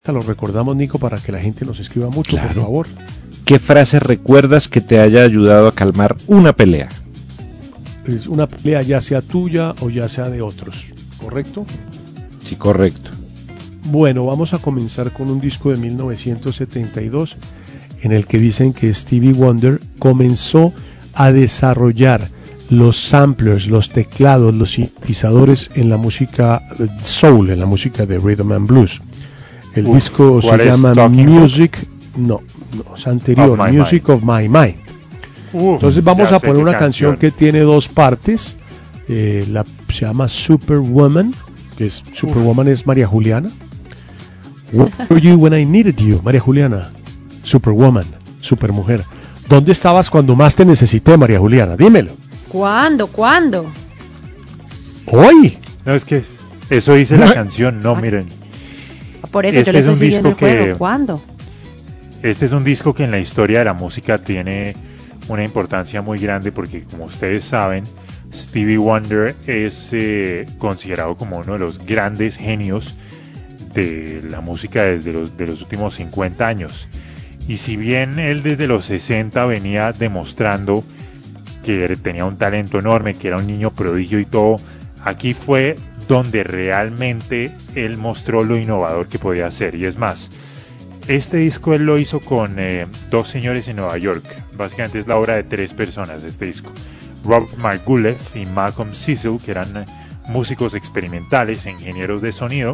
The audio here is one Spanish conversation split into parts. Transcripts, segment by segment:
Te lo recordamos, Nico, para que la gente nos escriba mucho, Claro. por favor. ¿Qué frase recuerdas que te haya ayudado a calmar una pelea? Es una pelea ya sea tuya o ya sea de otros, ¿correcto? Sí, correcto. Bueno, vamos a comenzar con un disco de 1972 en el que dicen que Stevie Wonder comenzó a desarrollar los samplers, los teclados, los sintetizadores en la música soul, en la música de rhythm and blues. El disco se ¿cuál es? llama Talking Book? Music, no, es anterior, Of My Music of My Mind. Entonces vamos ya a sé poner qué una canción que tiene dos partes. Se llama Superwoman, que es Superwoman es María Juliana. Where were you when I needed you, María Juliana? Superwoman, supermujer. ¿Dónde estabas cuando más te necesité, María Juliana? Dímelo. ¿Cuándo? Hoy. No, es que eso dice la canción, no, miren. Por eso Este yo le es estoy un siguiendo el disco que- juego. ¿Cuándo? Este es un disco que en la historia de la música tiene una importancia muy grande porque, como ustedes saben, Stevie Wonder es considerado como uno de los grandes genios de la música desde los últimos 50 años. Y si bien él desde los 60 venía demostrando que tenía un talento enorme, que era un niño prodigio y todo, aquí fue donde realmente él mostró lo innovador que podía hacer. Y es más, este disco él lo hizo con dos señores en Nueva York. Básicamente es la obra de tres personas este disco. Robert Margouleff y Malcolm Cecil, que eran músicos experimentales, ingenieros de sonido.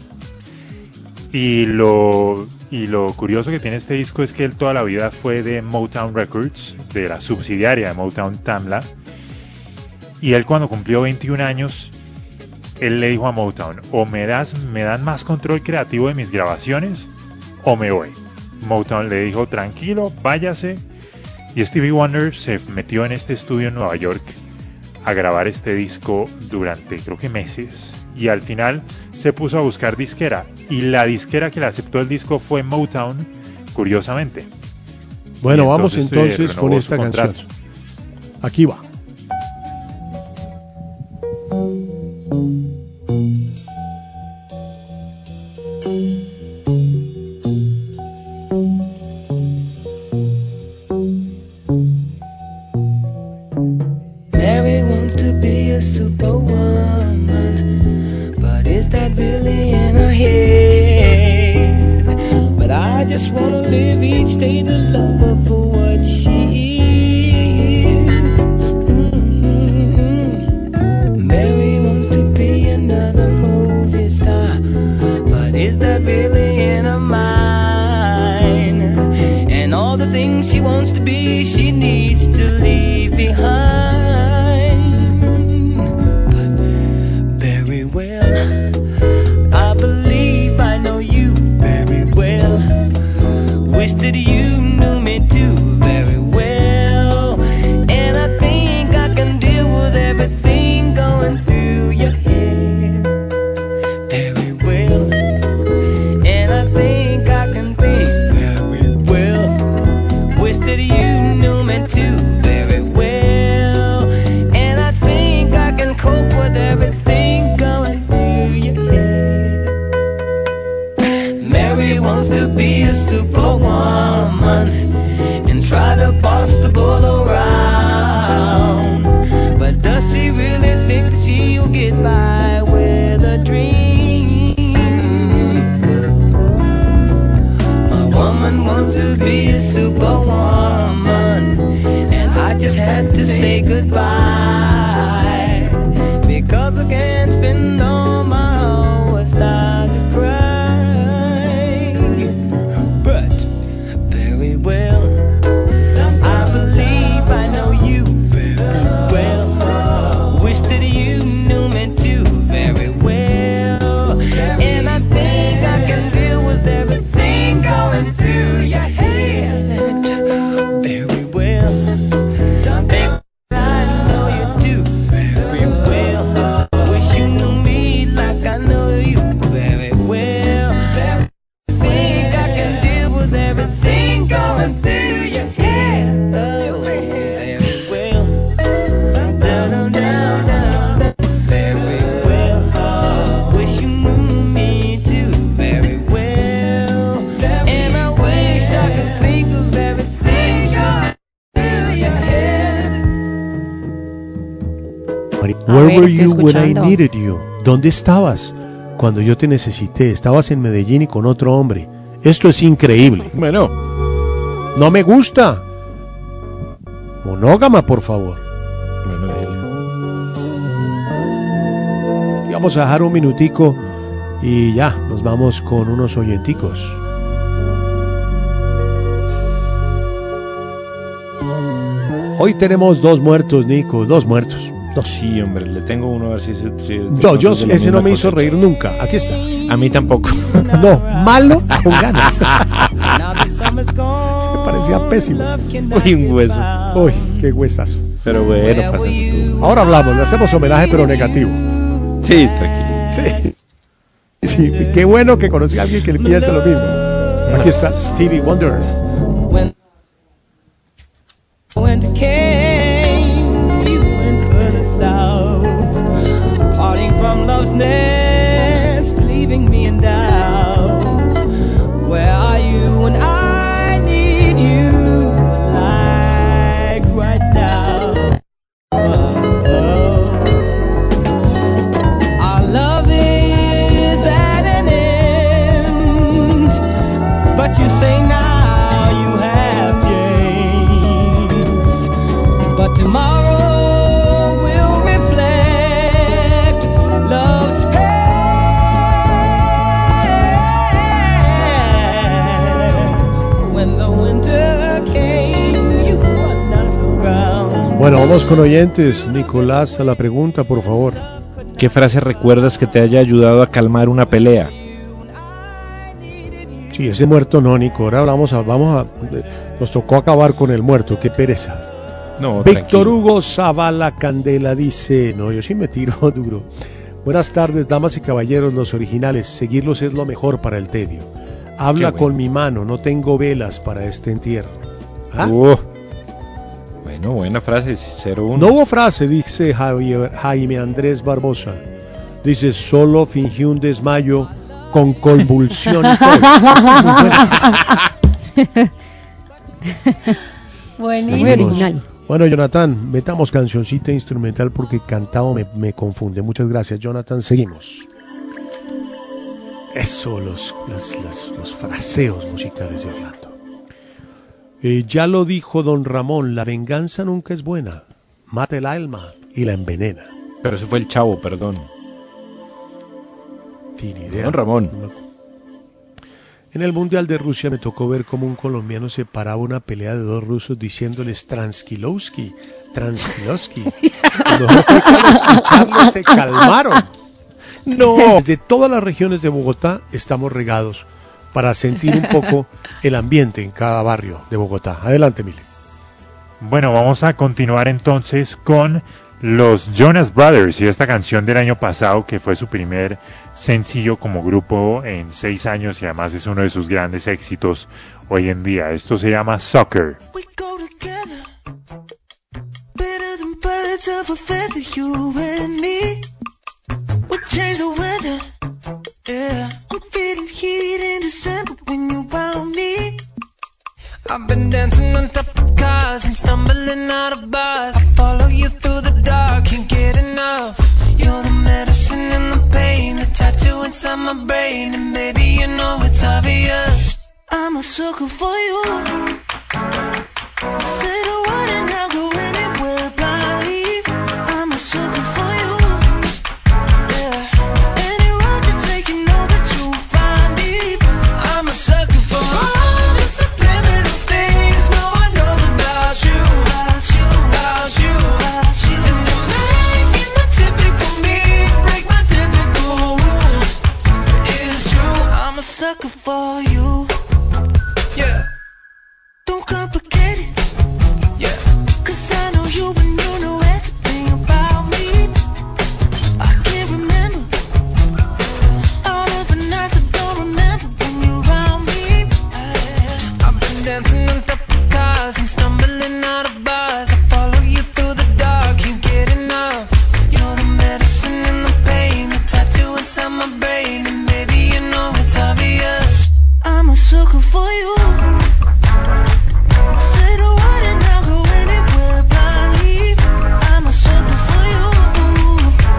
Y lo curioso que tiene este disco es que él toda la vida fue de Motown Records, de la subsidiaria de Motown Tamla. Y él cuando cumplió 21 años, él le dijo a Motown, o me dan más control creativo de mis grabaciones, o me voy. Motown le dijo, tranquilo, váyase. Y Stevie Wonder se metió en este estudio en Nueva York a grabar este disco durante creo que meses. Y al final se puso a buscar disquera. Y la disquera que le aceptó el disco fue Motown, curiosamente. Bueno, Y vamos entonces renovó con su esta canción. contrato. Aquí va. Mary wants to be a superwoman, but is that really in her head? But I just wanna live each day to love her for what she is. Mary wants to be another movie star, but is that really in her mind? And all the things she wants to be, she needs to leave behind. But very well, I believe I know you very well. Wish that you knew me too very well. And I think I can deal with everything going through your head very well. And I think I can think very well. Wish that you knew me too very well. And I think I can cope with everything going through your head. Mary wants to be a superwoman and try to boss the bull around. But does she really think that she'll get by with a dream? My woman wants to be a superwoman, and I just had to say goodbye because I can't spend all my hours starting to cry. But very well, I believe I know you very well. Wish that you knew me too very well. And I think I can deal with everything going through your head very well. Think I know you do very well. Wish you knew me like were estoy you when I escuchando. needed you? ¿Dónde estabas cuando yo te necesité? Estabas en Medellín y con otro hombre. Esto es increíble. Bueno, No me gusta. Monógama, por favor. bueno, él. Y vamos a dejar un minutico y ya, nos vamos con unos oyenticos. Hoy tenemos 2 muertos, Nico, 2 muertos. Sí, hombre, le tengo uno a ver si... Yo, ese no me hizo reír nunca. Aquí está. A mí tampoco. No, malo con ganas. Now the summer's gone. Me parecía pésimo. Uy, un hueso. Uy, qué huesazo. Pero bueno, pasa tú. Ahora hablamos, le hacemos homenaje pero negativo. Sí, tranquilo. Sí. Sí, qué bueno que conocí a alguien que le piensa lo mismo. Aquí está Stevie Wonder. When winter came, you went further south, parting from love's nest, leaving me in doubt. Where are you when I need you, like right now? Our love is at an end, but you say now you have changed. But tomorrow will reflect love's past. When the winter came, you were not around. Bueno, vamos con oyentes. Nicolás, a la pregunta, por favor. ¿Qué frase recuerdas que te haya ayudado a calmar una pelea? Sí, ese muerto no, Nico. Ahora vamos a... Nos tocó acabar con el muerto, qué pereza. No, Víctor tranquilo. Hugo Zavala Candela dice, no, yo sí me tiro duro. Buenas tardes, damas y caballeros, los originales. Seguirlos es lo mejor para el tedio. Habla Qué bueno. con mi mano, no tengo velas para este entierro. ¿Ah? Bueno, buena frase, 01. No hubo frase, dice Jaime Andrés Barbosa. Dice, solo fingí un desmayo con convulsión y todo. Buenísimo. Seguimos. Original. Bueno, Jonathan, metamos cancioncita instrumental porque cantado me confunde. Muchas gracias, Jonathan. Seguimos. Eso, los fraseos musicales de Orlando. Ya lo dijo don Ramón, la venganza nunca es buena. Mata el alma y la envenena. Pero ese fue el Chavo, perdón. Tiene idea. Don Ramón. En el Mundial de Rusia me tocó ver cómo un colombiano se paraba una pelea de 2 rusos diciéndoles Transkilovsky. Lo mejor fue que al escucharlo se calmaron. No. Desde todas las regiones de Bogotá estamos regados para sentir un poco el ambiente en cada barrio de Bogotá. Adelante, Mile. Bueno, vamos a continuar entonces con los Jonas Brothers y esta canción del año pasado que fue su primer sencillo como grupo en 6 años y además es uno de sus grandes éxitos hoy en día. Esto se llama Soccer. We go together, better than birds of a feather, you and me. We change the weather, yeah. I'm feeling heat in December when you found me. I've been dancing on top of cars and stumbling out of bars. I follow you through the dark, can't get enough. You're the medicine and the pain, the tattoo inside my brain. And baby, you know it's obvious. I'm a sucker for you. Say the word and I'll go anywhere blindly. I'm a sucker for you. Yeah. Any road you take, you know that you'll find me. I'm a sucker for all the subliminal things no one knows about you, About you, about you. about you. And you're making the typical me break my typical rules. It's true, I'm a sucker for you. yeah, Don't complicate it, yeah. 'cause I know you and you know everything about me. I can't remember all of the nights I don't remember when you're around me. I've been dancing on top of cars and stumbling out of bars. I follow you through the dark, can't get enough. You're the medicine and the pain, the tattoo inside my brain. And baby, you know it's obvious. I'm a sucker for you. Say the word and I'll go anywhere blindly. I'm a sucker for you.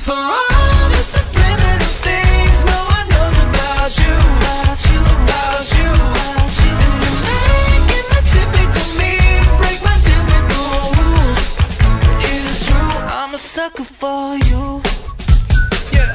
for all the subliminal things no one knows about you, about you, about you, about you. And you're making the typical me break my typical rules. It is true, I'm a sucker for you. Yeah.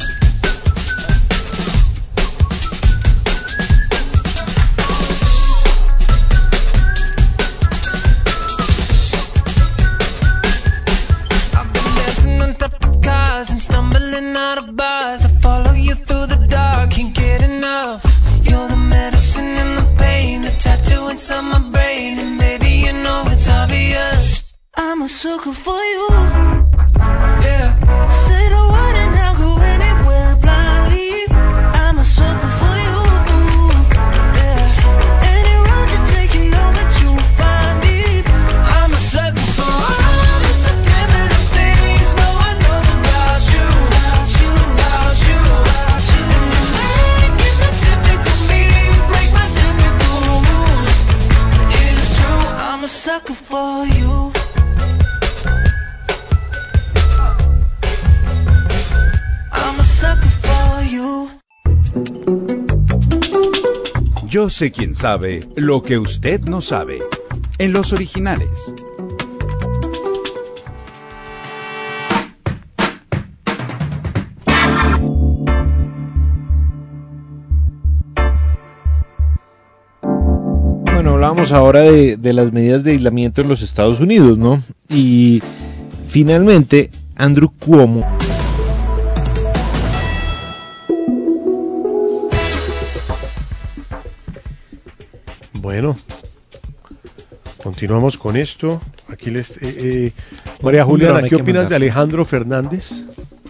And stumbling out of bars, I follow you through the dark, can't get enough. You're the medicine and the pain, the tattoo inside my brain, and baby you know it's obvious. I'm a sucker for you. Yeah. Say the word and I'll go anywhere blindly. I'm a sucker for you. Yeah. Any road you take, you know that you'll find me. I'm a sucker for all the subliminal things no one knows about you, about you, about you, about you. And you're making the typical me break my typical rules. It is true, I'm a sucker for you. I'm a sucker for you. Yo sé quién sabe lo que usted no sabe. En los originales. Bueno, hablábamos ahora de las medidas de aislamiento en los Estados Unidos, ¿no? Y finalmente, Andrew Cuomo. Bueno, continuamos con esto. Aquí les María Juliana, ¿qué opinas de Alejandro Fernández?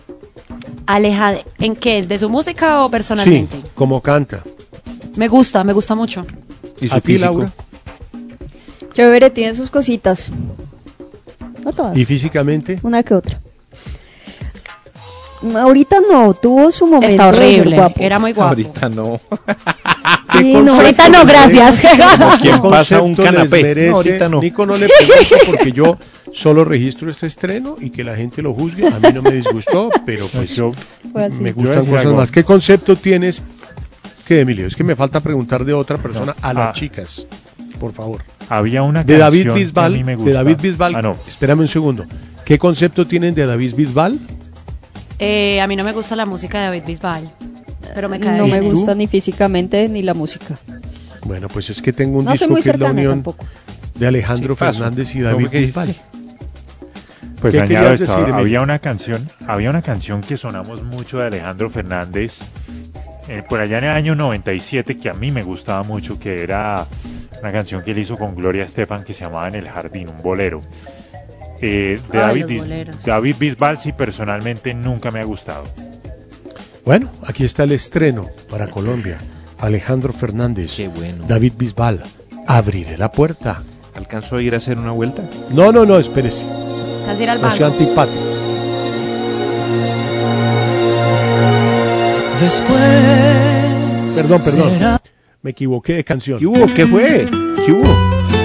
¿En qué? ¿De su música o personalmente? Sí, como canta. Me gusta mucho. ¿Y su ¿A ti, físico? Laura? Chévere, tiene sus cositas. No todas. ¿Y físicamente? Una que otra. Ahorita no, tuvo su momento. Está de ser horrible, guapo. era muy guapo. Ahorita no. Sí, no, Ahorita no, gracias. Como quien ¿Qué pasa un concepto les canapé. merece? No, ahorita no. Nico, no le pregunto porque yo solo registro este estreno y que la gente lo juzgue. A mí no me disgustó, pero pues Yo, Fue así. me Yo gustan decía cosas algo. más. ¿Qué concepto tienes? ¿Qué, Emilio? Es que me falta preguntar de otra persona a las chicas, por favor. había una De David canción que a Bisbal, mí me gusta. de David Bisbal. Ah, no. Espérame un segundo. ¿Qué concepto tienen de David Bisbal? A mí no me gusta la música de David Bisbal, pero me cae No me bien. gusta ¿Tú? ni físicamente ni la música. Bueno, pues es que tengo un No soy disco muy que es la cercana unión tampoco. de Alejandro Sí, paso. Fernández y ¿Cómo David que dijiste? Bisbal. Pues ¿Qué añado querías esto, decir, Emilio? había una canción que sonamos mucho de Alejandro Fernández por allá en el año 97 que a mí me gustaba mucho, que era una canción que él hizo con Gloria Estefan que se llamaba En el Jardín, un bolero. De Ay, los boleros. David Bisbal sí personalmente nunca me ha gustado. Bueno, aquí está el estreno para Colombia. Alejandro Fernández, Qué bueno. David Bisbal, Abriré la puerta. ¿Alcanzó a ir a hacer una vuelta? No, espérese. Casi ir al No sea banco. antipático. Después. Perdón. será Me equivoqué de canción. ¿Qué hubo? ¿Qué fue? ¿Qué hubo?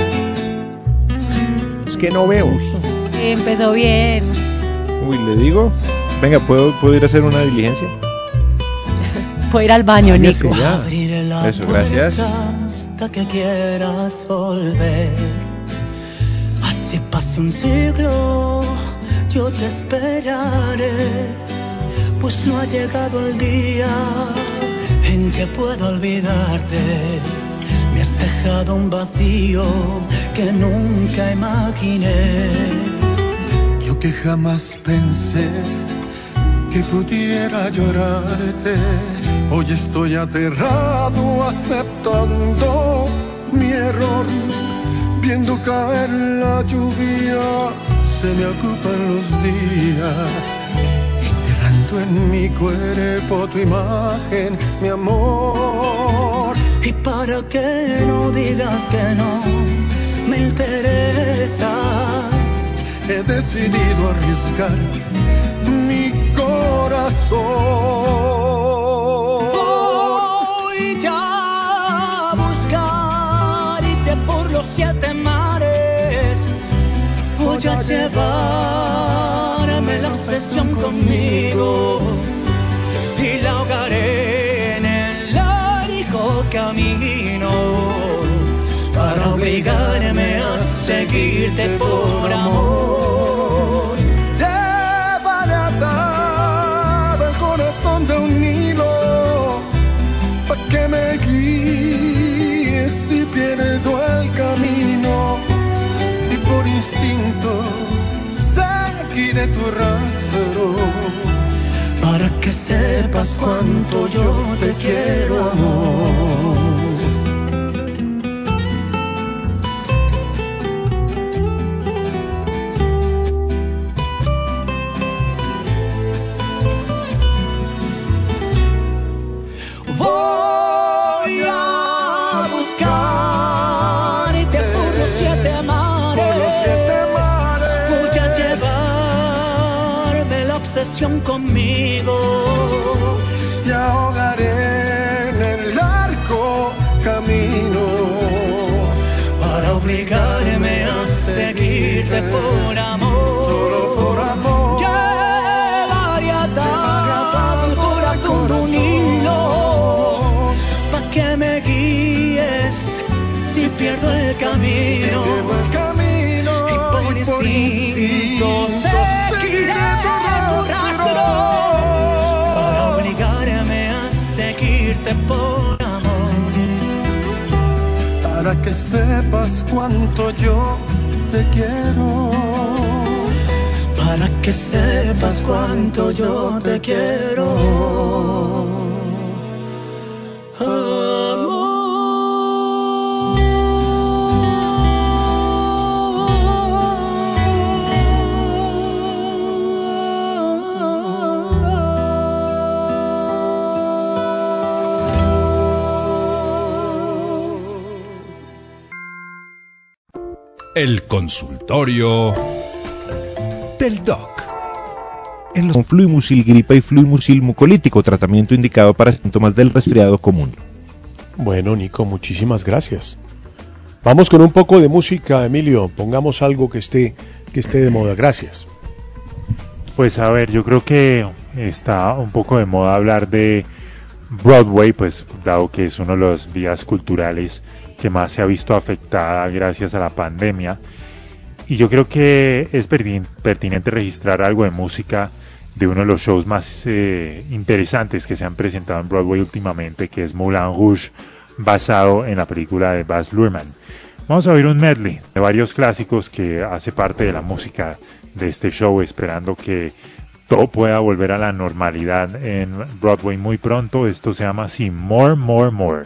Es que no veo. Empezó bien. Uy, le digo. Venga, ¿puedo ir a hacer una diligencia? Puedo ir al baño, Váyase Nico. ya. Abriré la Eso, gracias. puerta hasta que quieras volver. Así pase un siglo, yo te esperaré. Pues no ha llegado el día en que pueda olvidarte. Me has dejado un vacío que nunca imaginé. Yo que jamás pensé que pudiera llorarte, hoy estoy aterrado aceptando mi error. Viendo caer la lluvia, se me ocupan los días, enterrando en mi cuerpo tu imagen, mi amor. Y para que no digas que no me interesas, He decidido arriesgar mi corazón. voy ya a buscarte por los 7 mares. Voy a llevarme la obsesión conmigo. seguirte por amor. Llévale atado el corazón de un hilo, pa' que me guíe si pierdo el camino. Y por instinto seguiré tu rastro, para que sepas cuánto yo te quiero, amor. Voy a buscarte por los 7 mares, voy a llevarme la obsesión conmigo y ahogaré en el largo camino para obligarme a seguirte por amor, solo por amor. Llevaré atado el corazón de un hilo, pa' que me guíes si pierdo el camino, y por instinto seguiré tu rastro, para obligarme a seguirte por amor, para que sepas cuánto yo te quiero, para que sepas cuánto yo te quiero. El consultorio del Doc. Con Fluimucil gripa y Fluimucil mucolítico, tratamiento indicado para síntomas del resfriado común. Bueno, Nico, muchísimas gracias. Vamos con un poco de música, Emilio. Pongamos algo que esté de moda. Gracias. Pues a ver, yo creo que está un poco de moda hablar de Broadway, pues dado que es uno de los vías culturales que más se ha visto afectada gracias a la pandemia. Y yo creo que es pertinente registrar algo de música de uno de los shows más interesantes que se han presentado en Broadway últimamente, que es Moulin Rouge, basado en la película de Baz Luhrmann. Vamos a oír un medley de varios clásicos que hace parte de la música de este show, esperando que todo pueda volver a la normalidad en Broadway muy pronto. Esto se llama así, More, More, More.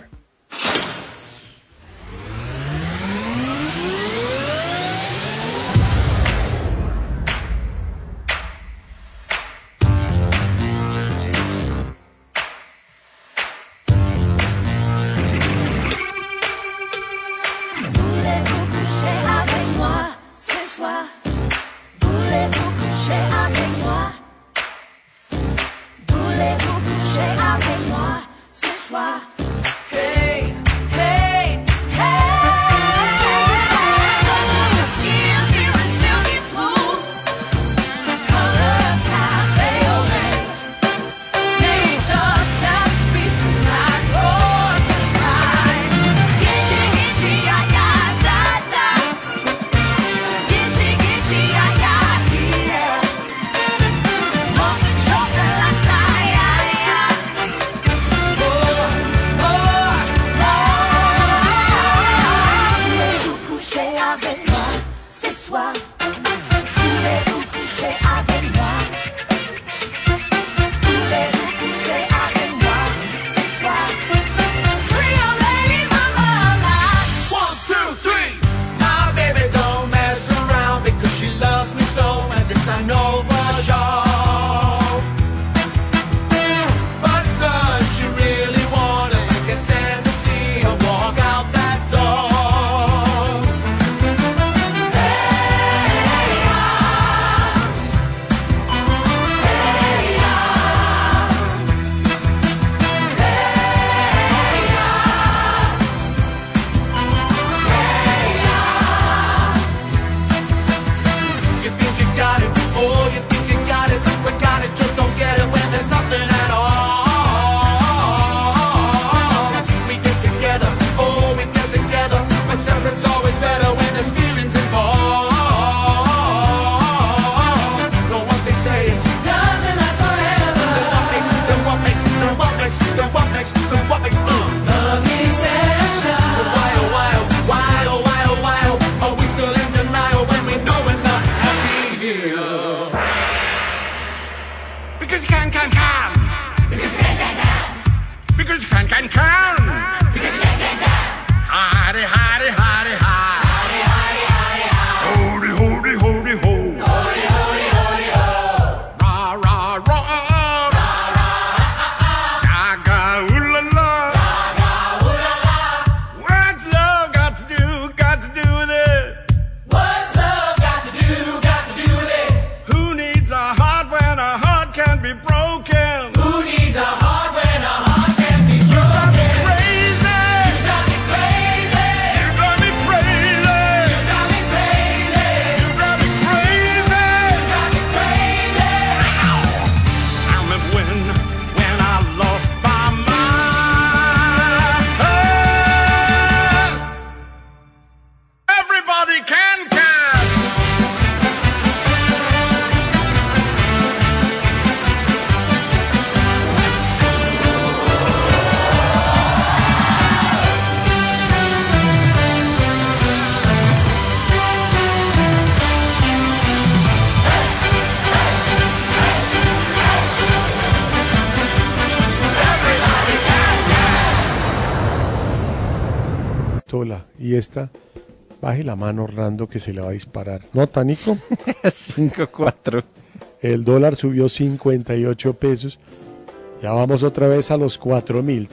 Because you can. Because you can. Hidey, hidey, hidey, hidey. Hody, hody, hody, ho. Hody, hody, hody, ho. Rah, rah, rah. Rah, rah, rah. Gaga, ooh la la. Gaga, ooh la la. What's love got to do with it? What's love got to do with it? Who needs a heart when a heart can be broken? Who needs a heart when a heart can be broken? You drive me crazy. You drive me crazy. You drive me crazy. You drive me crazy. You drive me crazy. You drive me crazy. I remember when I lost my mind. Everybody can. Tola. Y esta, baje la mano, Orlando, que se le va a disparar. ¿No, Tánico? 5-4. El dólar subió 58 pesos. Ya vamos otra vez a los 4.000,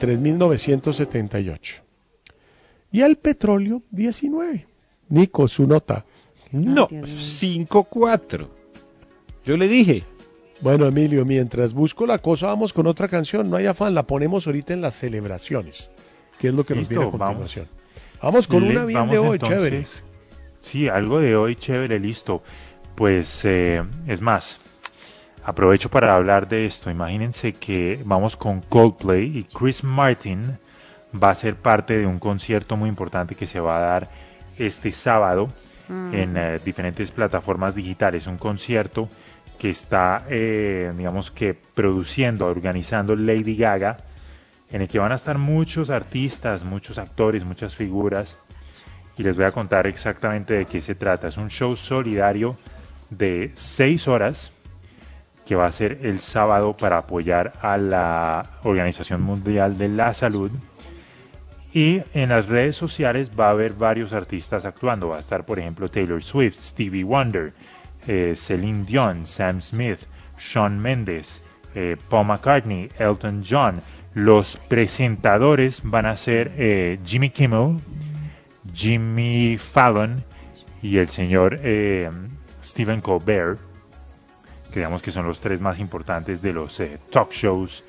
3.978. Y el petróleo, 19. Nico, su nota. No, Dios mío. 5-4. Yo le dije. Bueno, Emilio, mientras busco la cosa, vamos con otra canción. No hay afán, la ponemos ahorita en las celebraciones, que es lo que Listo, nos viene a continuación. Vamos con una bien Vamos de hoy, entonces. chévere. Sí, algo de hoy chévere, listo. Pues es más, aprovecho para hablar de esto. Imagínense que vamos con Coldplay y Chris Martin va a ser parte de un concierto muy importante que se va a dar este sábado en diferentes plataformas digitales. Un concierto que está, digamos que produciendo, organizando Lady Gaga, en el que van a estar muchos artistas, muchos actores, muchas figuras, y les voy a contar exactamente de qué se trata. Es un show solidario de 6 horas que va a ser el sábado para apoyar a la Organización Mundial de la Salud, y en las redes sociales va a haber varios artistas actuando. Va a estar, por ejemplo, Taylor Swift, Stevie Wonder, Celine Dion, Sam Smith, Shawn Mendes, Paul McCartney, Elton John. Los presentadores van a ser Jimmy Kimmel, Jimmy Fallon y el señor Stephen Colbert, que digamos que son los tres más importantes de los talk shows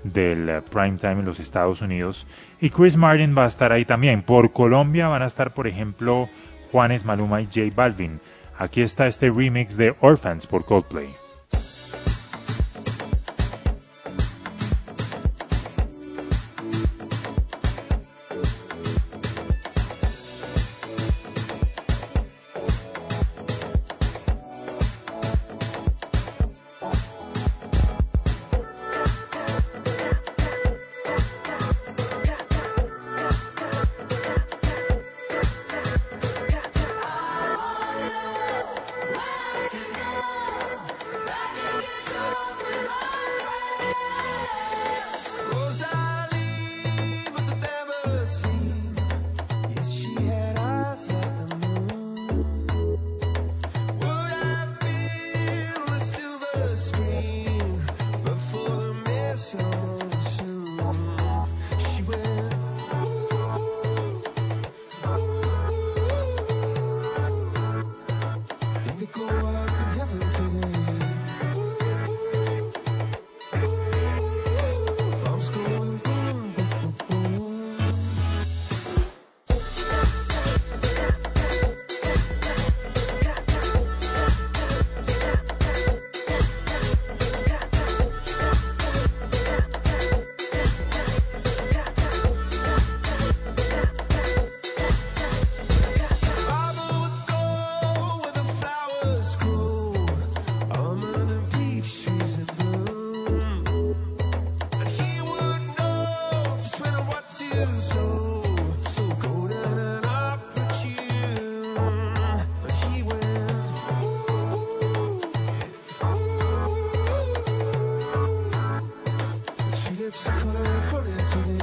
del prime time en los Estados Unidos. Y Chris Martin va a estar ahí también. Por Colombia van a estar, por ejemplo, Juanes, Maluma y J Balvin. Aquí está este remix de Orphans por Coldplay. lips color put it together.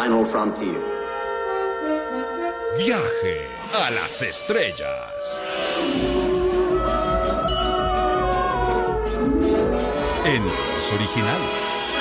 final frontier. Viaje a las estrellas. En los originales.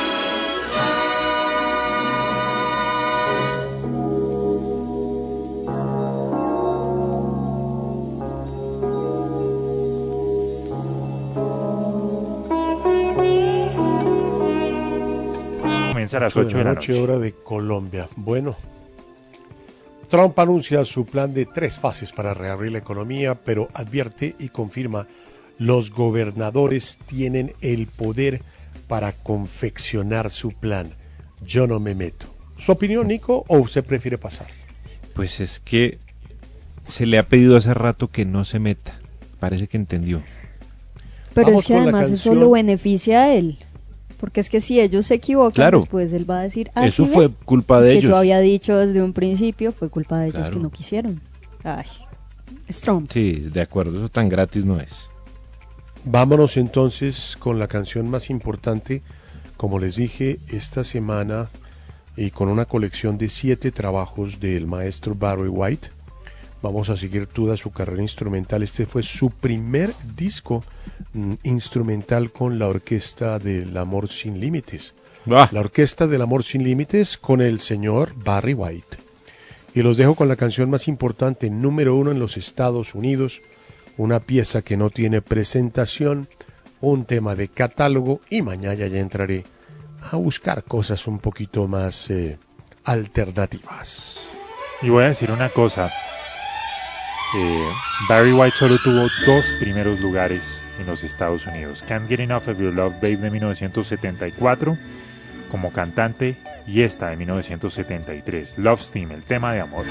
Comienza a las 8 de la noche. Hora de Colombia. Bueno, Trump anuncia su plan de 3 fases para reabrir la economía, pero advierte y confirma: los gobernadores tienen el poder para confeccionar su plan. Yo no me meto. ¿Su opinión, Nico, o usted prefiere pasar? Pues es que se le ha pedido hace rato que no se meta. Parece que entendió. Pero Vamos es que con la además eso canción. lo beneficia a él. Porque es que si ellos se equivocan, Claro. después él va a decir, ah, Eso ¿sí fue ve? culpa Es de que ellos. yo había dicho desde un principio, fue culpa de ellos Claro. que no quisieron. Ay, es Trump. Sí, de acuerdo, eso tan gratis no es. Vámonos entonces con la canción más importante, como les dije, esta semana, y con una colección de 7 trabajos del maestro Barry White. Vamos a seguir toda su carrera instrumental. Este fue su primer disco instrumental con la orquesta del Amor Sin Límites. Ah, La orquesta del Amor Sin Límites con el señor Barry White. Y los dejo con la canción más importante, número 1 en los Estados Unidos, una pieza que no tiene presentación, un tema de catálogo, y mañana ya entraré a buscar cosas un poquito más alternativas. Y voy a decir una cosa. Barry White solo tuvo 2 primeros lugares en los Estados Unidos. Can't Get Enough of Your Love Babe de 1974 como cantante, y esta de 1973, Love Steam, el tema de amor.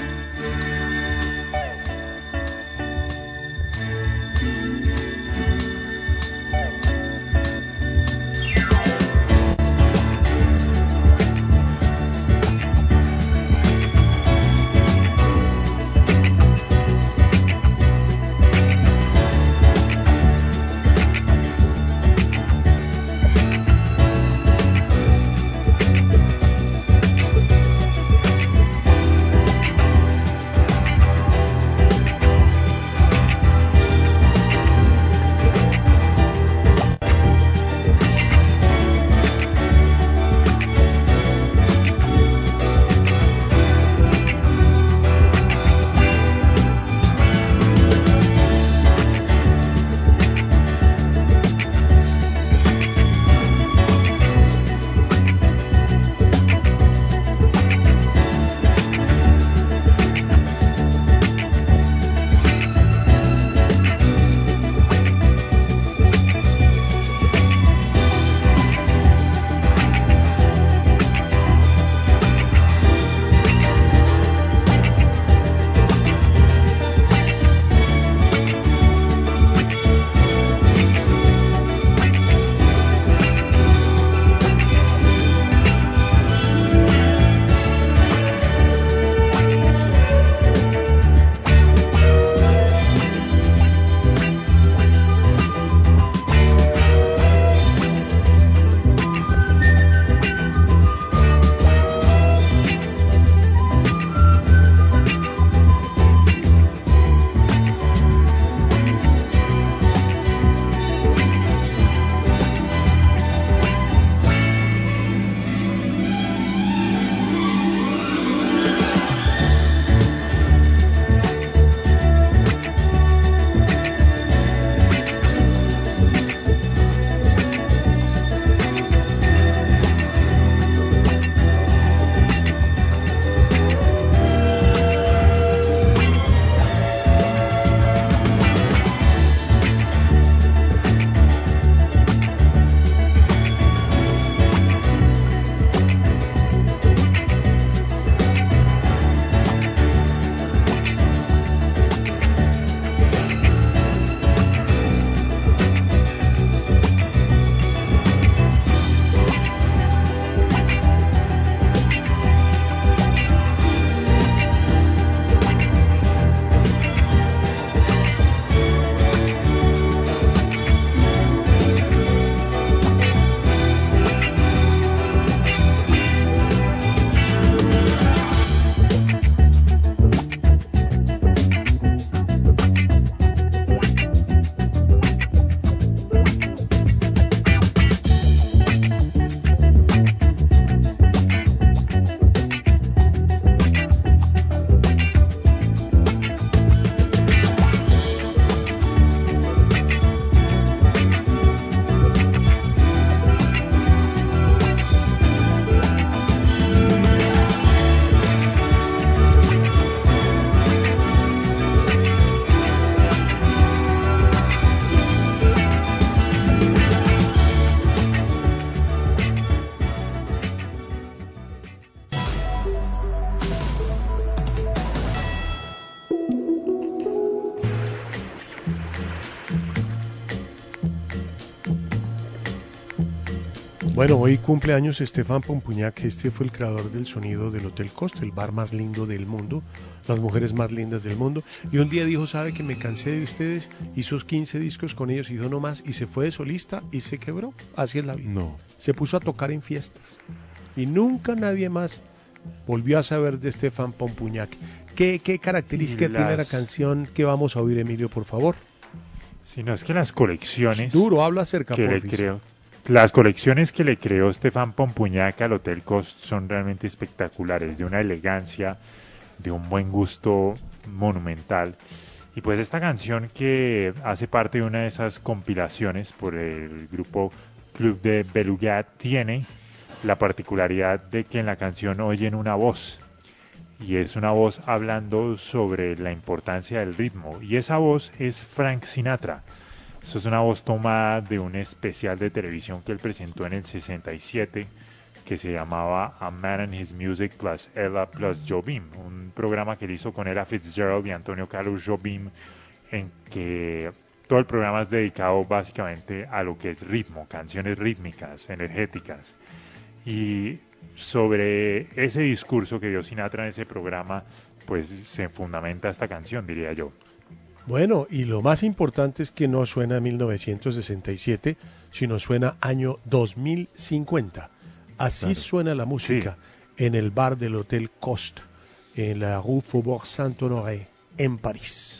Bueno, hoy cumpleaños Stefan Pompuñak. Este fue el creador del sonido del Hotel Cost, el bar más lindo del mundo, las mujeres más lindas del mundo. Y un día dijo, sabe que me cansé de ustedes, hizo 15 discos con ellos, hizo no más y se fue de solista y se quebró. Así es la vida. No. Se puso a tocar en fiestas y nunca nadie más volvió a saber de Stefan Pompuñak. ¿Qué característica tiene la canción que vamos a oír, Emilio, por favor? Si no, es que las colecciones Duro, habla cerca, que le porfis. creó, las colecciones que le creó Stefan Pompuñak al Hotel Cost son realmente espectaculares, de una elegancia, de un buen gusto monumental. Y pues esta canción, que hace parte de una de esas compilaciones por el grupo Club de Belugat, tiene la particularidad de que en la canción oyen una voz, y es una voz hablando sobre la importancia del ritmo, y esa voz es Frank Sinatra. Eso es una voz tomada de un especial de televisión que él presentó en el 67, que se llamaba A Man and His Music plus Ella plus Jobim, un programa que él hizo con Ella Fitzgerald y Antonio Carlos Jobim, en que todo el programa es dedicado básicamente a lo que es ritmo, canciones rítmicas, energéticas. Y sobre ese discurso que dio Sinatra en ese programa, pues se fundamenta esta canción, diría yo. Bueno, y lo más importante es que no suena 1967, sino suena año 2050. Así Claro. suena la música en el bar del Hotel Cost, en la Rue Faubourg Saint-Honoré, en París.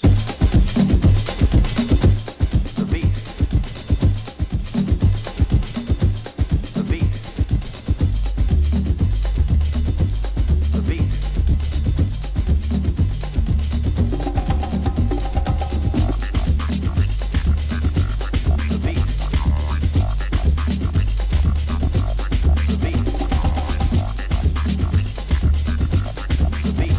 The beat. The beat. The beat. The beat. The beat. The beat.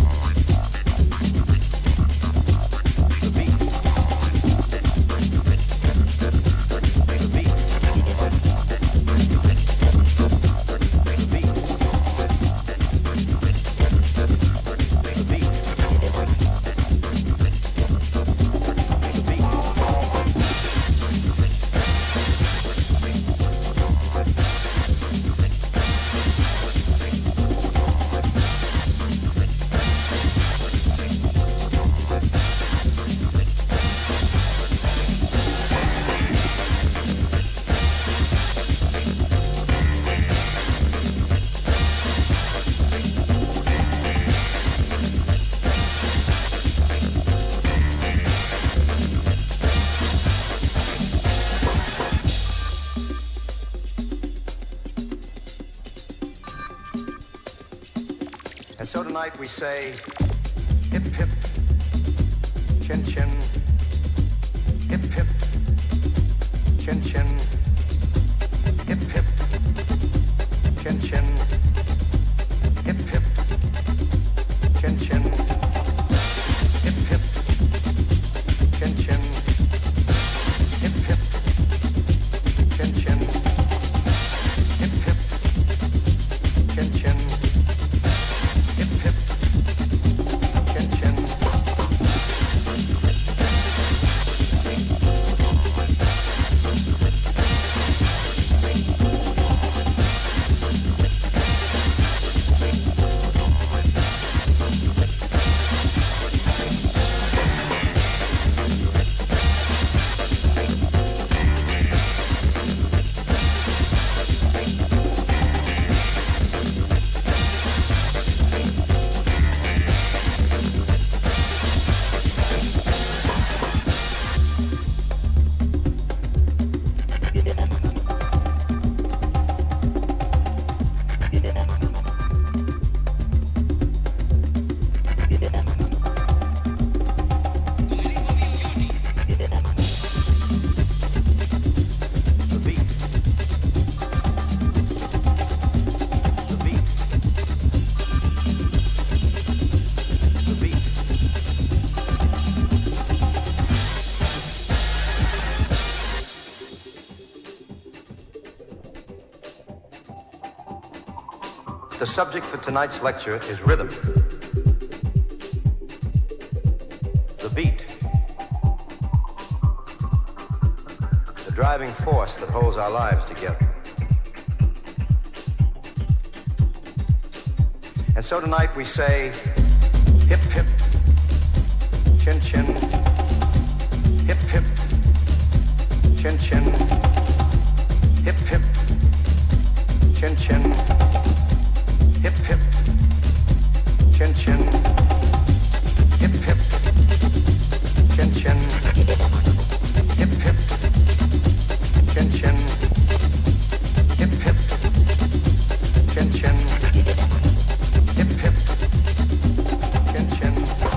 And so tonight we say, hip hip, chin chin, hip hip, chin chin, hip hip, chin chin, hip hip, chin chin, hip hip, chin chin, hip hip, chin chin, hip hip, chin chin. The subject for tonight's lecture is rhythm. The beat. The driving force that holds our lives together. And so tonight we say, hip hip, chin chin, hip hip, chin chin, hip hip, chin chin, hip hip, chin chin, hip hip, chin chin, hip hip, chin chin, hip hip, chin chin, hip hip, chin chin.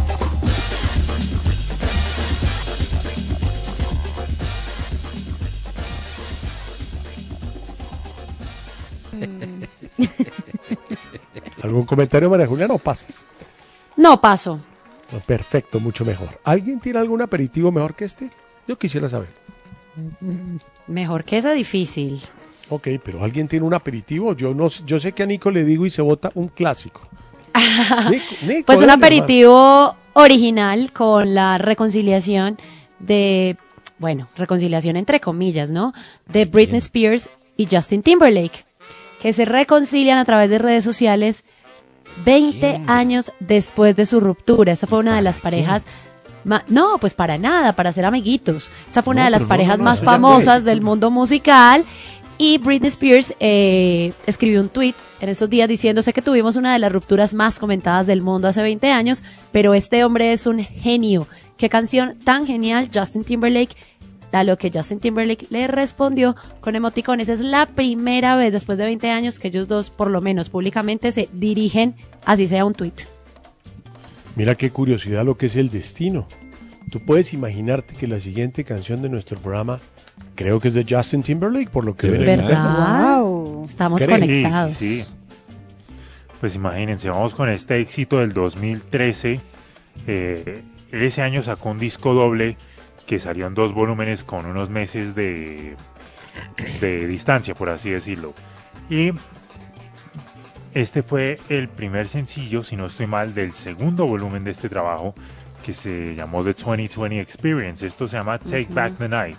¿Algún comentario, María Juliana, o pasas? No, paso. No, perfecto, mucho mejor. ¿Alguien tiene algún aperitivo mejor que este? Yo quisiera saber. Mejor que esa difícil. Ok, pero ¿alguien tiene un aperitivo? Yo sé que a Nico le digo y se vota un clásico. Nico, Pues un dale, aperitivo original con la reconciliación reconciliación entre comillas, ¿no? De Britney Spears y Justin Timberlake, que se reconcilian a través de redes sociales 20 años después de su ruptura. Esta fue una de las parejas... No, pues para nada, para ser amiguitos. Esa fue una de las parejas más famosas del mundo musical. Y Britney Spears escribió un tweet en esos días diciendo: sé que tuvimos una de las rupturas más comentadas del mundo hace 20 años, pero este hombre es un genio. Qué canción tan genial, Justin Timberlake. A lo que Justin Timberlake le respondió con emoticones. Es la primera vez después de 20 años que ellos dos, por lo menos públicamente, se dirigen, así sea un tweet. Mira qué curiosidad lo que es el destino. Tú puedes imaginarte que la siguiente canción de nuestro programa, creo que es de Justin Timberlake, por lo que ven en el ¿Verdad? Wow. Estamos ¿Creen? conectados. Sí. Pues imagínense, vamos con este éxito del 2013. Ese año sacó un disco doble que salió en 2 volúmenes con unos meses de distancia, por así decirlo. Y este fue el primer sencillo, si no estoy mal, del segundo volumen de este trabajo, que se llamó The 2020 Experience. Esto se llama Take Back the Night.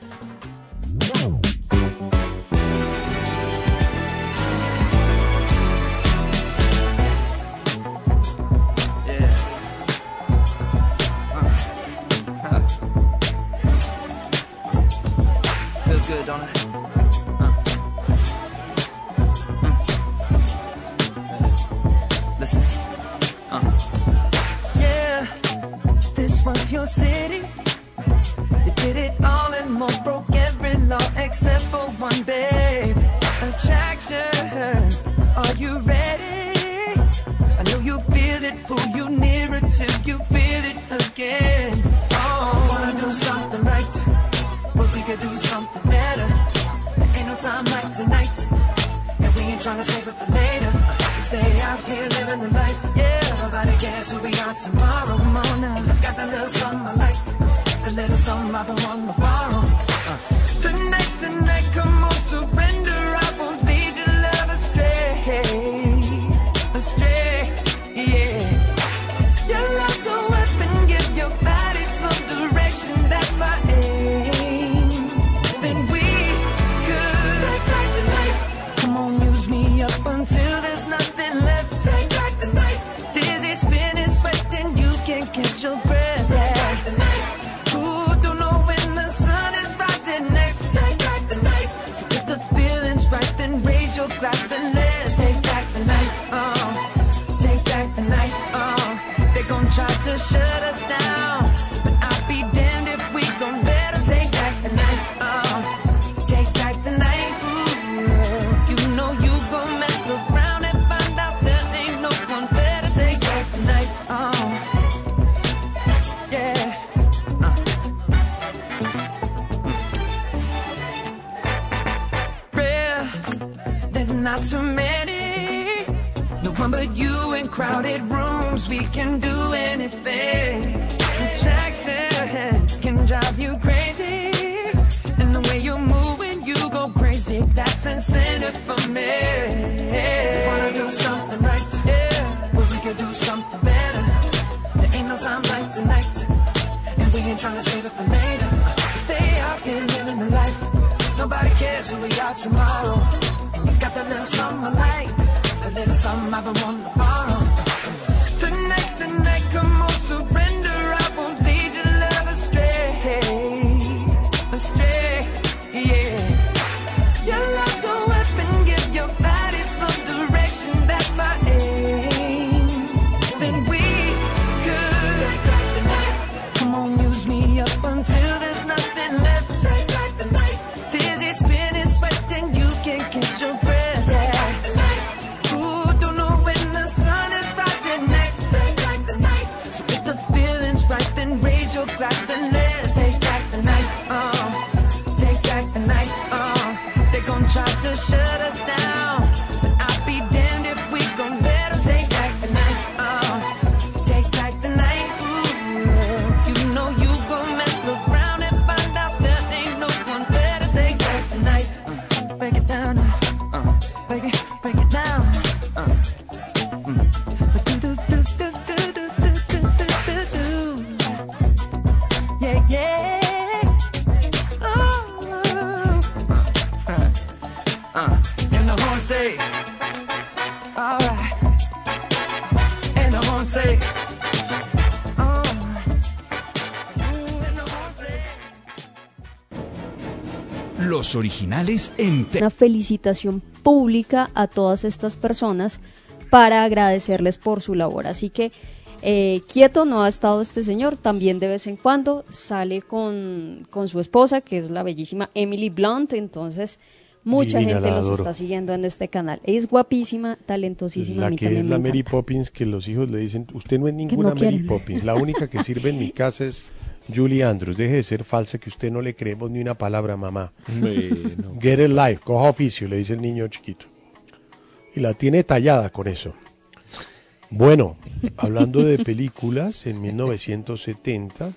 Feels good, don't it? Listen. Yeah, this was your city. You did it all and more, broke every law except for one, babe. Attraction, are you ready? I know you feel it, pull you nearer till you feel it again. Oh, wanna do something right, but we could do something better. There ain't no time like tonight, and we ain't tryna save it for later. We stay out here living the life, yeah. Nobody cares who we are tomorrow morning. And I got that little something I like, the little something I've been wanting to borrow. Tonight's the night, come on, surrender. I won't lead your love astray, astray, yeah. Your love's a weapon, give your body some direction, that's my aim. Then we could take back the night. Come on, use me up until there's nothing left. Take back the night. Dizzy, spinning, sweating, you can't catch your breath. Take back the night. Ooh, don't know when the sun is rising next. Take back the night. So if the feeling's right, then raise your glass and let's take back the night. Take back the night. They gon' try to shut us down, but I'll be damned if we gon' let them take back the night. Take back the night. Ooh, you know you gon' mess around and find out there ain't no one better. Take back the night. Yeah. Real, there's not too many. No one but you in crowded rooms, we can do anything. Attraction can drive you crazy, and the way you move when you go crazy, that's incentive for me. Wanna do something right, yeah, well we could do something better. There ain't no time like tonight, and we ain't tryna save it for later. Stay out here living the life, nobody cares who we are tomorrow. And you got that little something I like, a little something I've been wanting to borrow. Tonight's the night, come on, surrender. I won't lead your love astray, astray, yeah. Your love's a weapon, give your body some direction, that's my aim. Then we could take back the night. Come on, use me up until there's nothing left. Take back the night. Dizzy, spinning, sweating, you can't catch your breath. Yeah. Ooh, don't know when the sun is rising next. Take back the night. So if the feeling's right, then raise your glass and let's take back the night. Take back the night. They gon' try to shut us down, but I'll be damned if we gon' let them take back the night. Take back the night. Ooh, you know you gon' mess around and find out there ain't no one better. Take back the night. Break it down. Break it down. Yeah, yeah. And the horn say, alright. And the horn say, and the horn say. Los originales en Una felicitación pública a todas estas personas para agradecerles por su labor. Así que quieto no ha estado este señor, también de vez en cuando sale con su esposa, que es la bellísima Emily Blunt. Entonces mucha Divina, gente la los adoro. está siguiendo en este canal. Es guapísima, talentosísima. a La mí que también es me la Mary encanta. Poppins, que los hijos le dicen, usted no es ninguna no Mary quieren. Poppins, la única que sirve en mi casa es Julie Andrews. Deje de ser falsa, que usted no le creemos ni una palabra, mamá. Bueno. Get it life, coja oficio, le dice el niño chiquito. Y la tiene tallada con eso. Bueno, hablando de películas, en 1970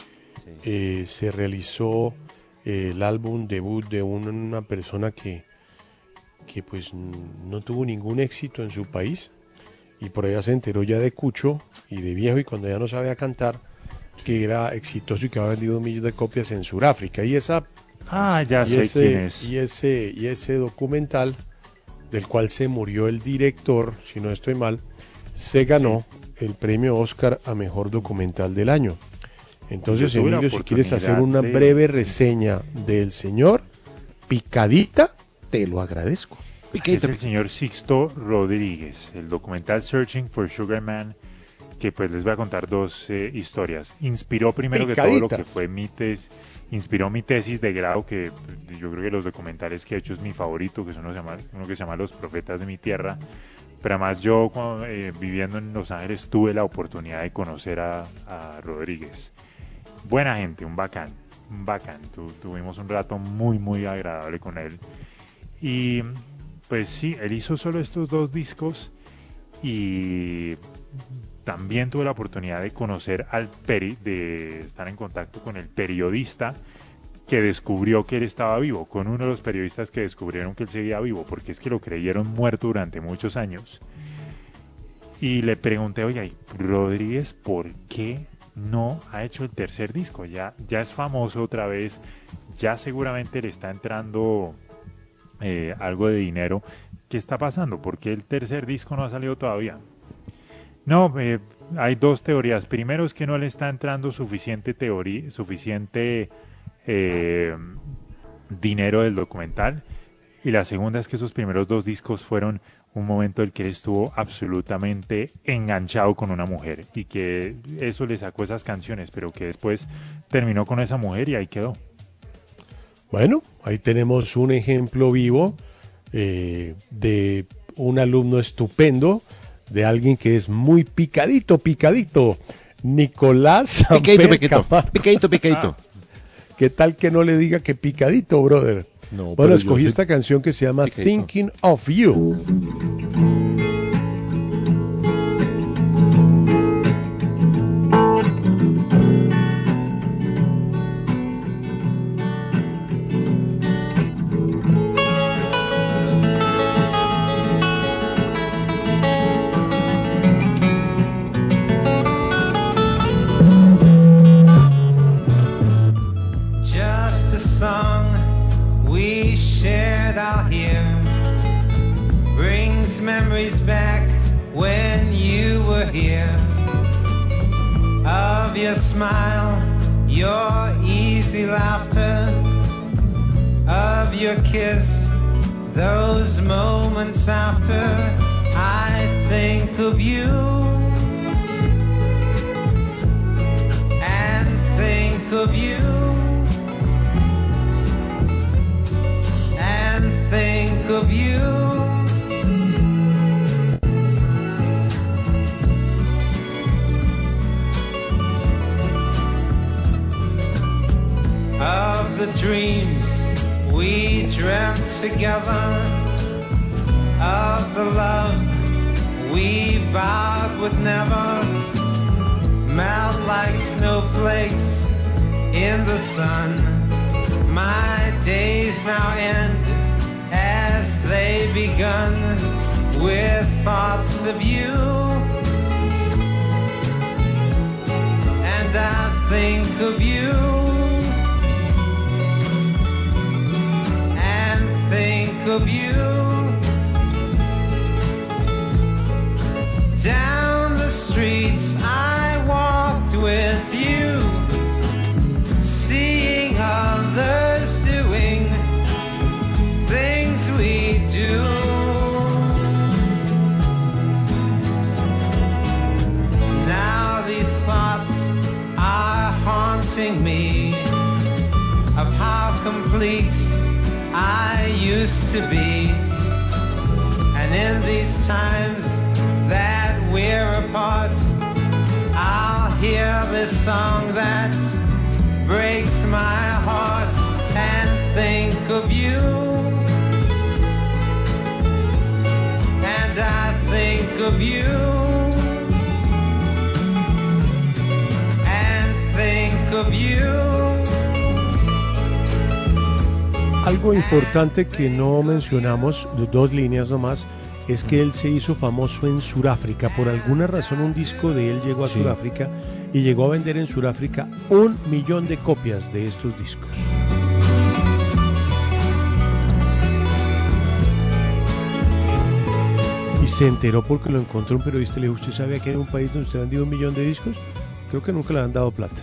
se realizó el álbum debut de una persona que pues no tuvo ningún éxito en su país, y por allá se enteró ya de cucho y de viejo, y cuando ya no sabía cantar, que era exitoso y que había vendido 1 millón de copias en Sudáfrica. Y esa Ya sé quién es. y ese documental, del cual se murió el director, si no estoy mal, se ganó el premio Oscar a mejor documental del año. Entonces, Yo tuve la Emilio, si quieres hacer oportunidad una de- breve reseña del señor, picadita, te lo agradezco. Es el señor Sixto Rodríguez, el documental Searching for Sugar Man, que pues les voy a contar dos historias. Inspiró primero que todo lo que Picaditas. fue inspiró mi tesis de grado, que yo creo que los documentales que he hecho es mi favorito, que es uno que se llama Los Profetas de mi Tierra. Pero además yo viviendo en Los Ángeles tuve la oportunidad de conocer a Rodríguez. Buena gente, un bacán. Tuvimos un rato muy, muy agradable con él. Y pues sí, él hizo solo estos 2 discos, y también tuve la oportunidad de conocer de estar en contacto con el periodista que descubrió que él estaba vivo, con uno de los periodistas que descubrieron que él seguía vivo, porque es que lo creyeron muerto durante muchos años. Y le pregunté, oye, Rodríguez, ¿por qué no ha hecho el tercer disco? Ya es famoso otra vez, ya seguramente le está entrando algo de dinero. ¿Qué está pasando? ¿Por qué el tercer disco no ha salido todavía? No, hay 2 teorías. Primero es que no le está entrando suficiente dinero del documental, y la segunda es que esos primeros 2 discos fueron un momento en el que él estuvo absolutamente enganchado con una mujer, y que eso le sacó esas canciones, pero que después terminó con esa mujer y ahí quedó. Bueno, ahí tenemos un ejemplo vivo de un alumno estupendo, de alguien que es muy picadito, Nicolás Samper Camargo. Picadito. ¿Qué tal que no le diga que picadito, brother? No, Bueno, pero yo escogí soy esta canción que se llama picadito. Thinking of You. Just a song we shared out here brings brings memories back when you were here, of your smile, your easy laughter, of your kiss, those moments after. I think of you and think of you and think of you. Of the dreams we dreamt together, of the love we vowed would never melt like snowflakes in the sun. My days now end as they begun, with thoughts of you, and I think of you and think of you. Down the streets I walked with you, seeing others doing things we do. Now these thoughts are haunting me, of how complete I used to be. And in these times that we're apart, I'll hear this song that breaks my heart and think of you. And I think of you and think of you. Algo importante que no mencionamos, dos líneas nomás, es que él se hizo famoso en Sudáfrica. Por alguna razón un disco de él llegó a Sudáfrica y llegó a vender en Sudáfrica 1 millón de copias de estos discos. Y se enteró porque lo encontró un periodista y le dijo: ¿usted sabía que era un país donde usted ha vendido 1 millón de discos? Creo que nunca le han dado plata.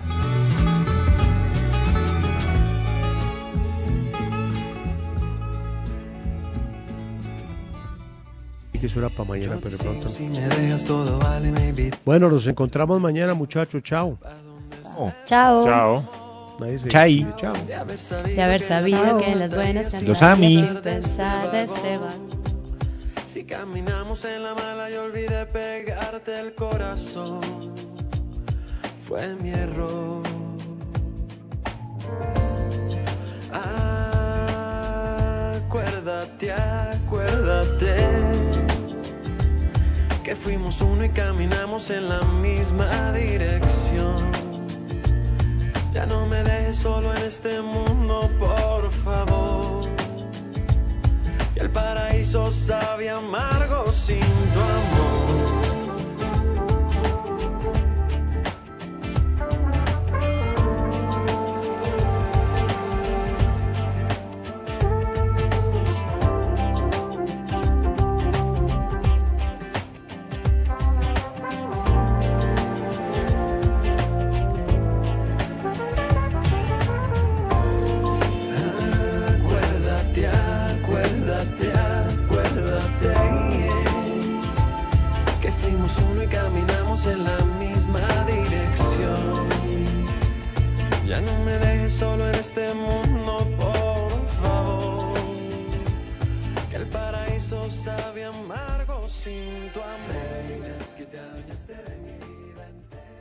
Que eso era para mañana, pero de pronto. Bueno, nos encontramos mañana, muchachos. Chao. Chao. Chao. Nadie se Chai. despide. Chao. De haber sabido que en las buenas cantadas Los ami. sin pensar se van. Si caminamos en la mala y olvidé pegarte el corazón, fue mi error. Acuérdate, acuérdate que fuimos uno y caminamos en la misma dirección. Ya no me dejes solo en este mundo, por favor. Y el paraíso sabe amargo sin tu amor. En la misma dirección. Ya no me dejes solo en este mundo, por favor. Que el paraíso sabe amargo sin tu amor. Que te adueñaste de mi vida entera.